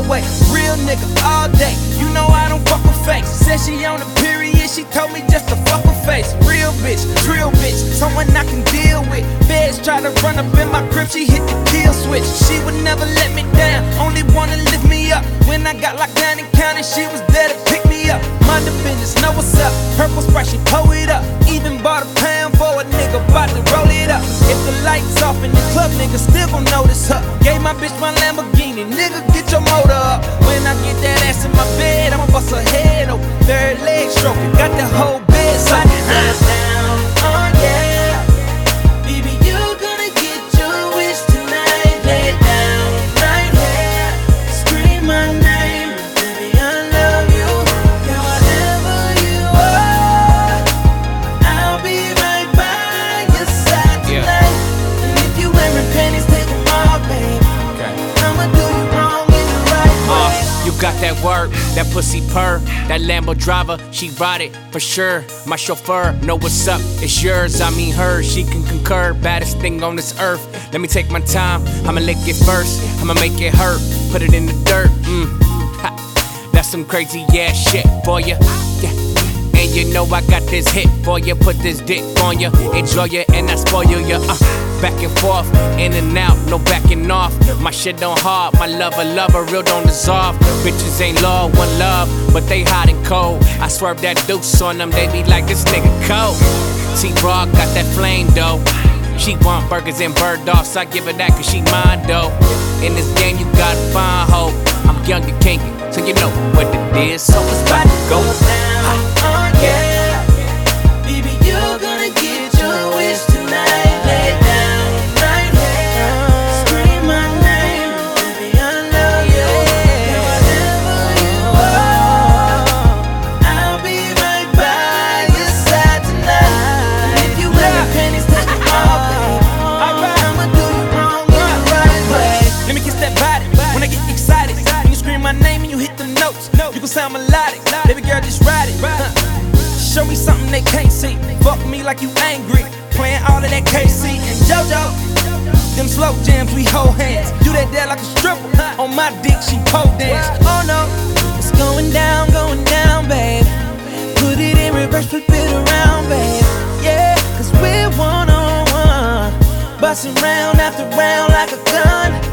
way. Real nigga all day, you know I don't fuck with fakes. Said she on a period, she told me just to fuck with face. Real bitch, someone I can deal with. Feds try to run up in my crib, she hit the kill switch. She would never let me down, only wanna lift me up. When I got locked down in county, she was there to pick me up. Mind the business, know what's up. Purple Sprite, she pull it up. Even bought a pound for a nigga, bout to roll it up. If the lights off in the club, nigga still gon' notice her. Gave my bitch my Lamborghini, nigga get your motor up. When I get that ass in my bed, I'ma bust her head open. Third leg stroking, got the whole bed so down, oh yeah. Baby, you gonna get your wish tonight. Lay it down right here, scream my name. Baby, I love you, yeah, whatever you are, I'll be right by your side tonight. And if you wearing panties, take them off, babe. I'ma do you wrong in the right way. You got that work, that pussy purr, that Lambo driver, she ride it for sure. My chauffeur, know what's up, it's yours, I mean hers. She can concur, baddest thing on this earth. Let me take my time, I'ma lick it first, I'ma make it hurt, put it in the dirt. Ha. That's some crazy ass shit for ya. Yeah. And you know I got this hit for you, put this dick on you, enjoy you and I spoil you. Back and forth, in and out, no backing off. My shit don't hard, my lover, real don't dissolve. Bitches ain't law, one love, but they hot and cold. I swerve that deuce on them, they be like, this nigga cold. T-Raw got that flame though. She want burgers and bird dogs, I give her that cause she mine though. In this game you gotta find hope. I'm young and kinky, so you know what it is. So it's about to go down, oh yeah. Baby, you're gonna get your wish tonight. Lay it down right here, scream my name. Baby, I love you, yeah, whatever you are, I'll be right by your side tonight. And if you wearing panties, take them off, babe. I'ma do you wrong in the right way. Let me kiss that body when I get excited. When you scream my name and you hit the notes, you gon' sound melodic. Baby girl, just ride it. Show me something they can't see. Fuck me like you angry. Playing all of that KC and JoJo. Them slow jams, we hold hands. Do that there like a stripper. On my dick, she pole dance. Oh no, it's going down, babe. Put it in reverse, flip it around, babe. Yeah, cause we're one on one. Bustin' round after round like a gun.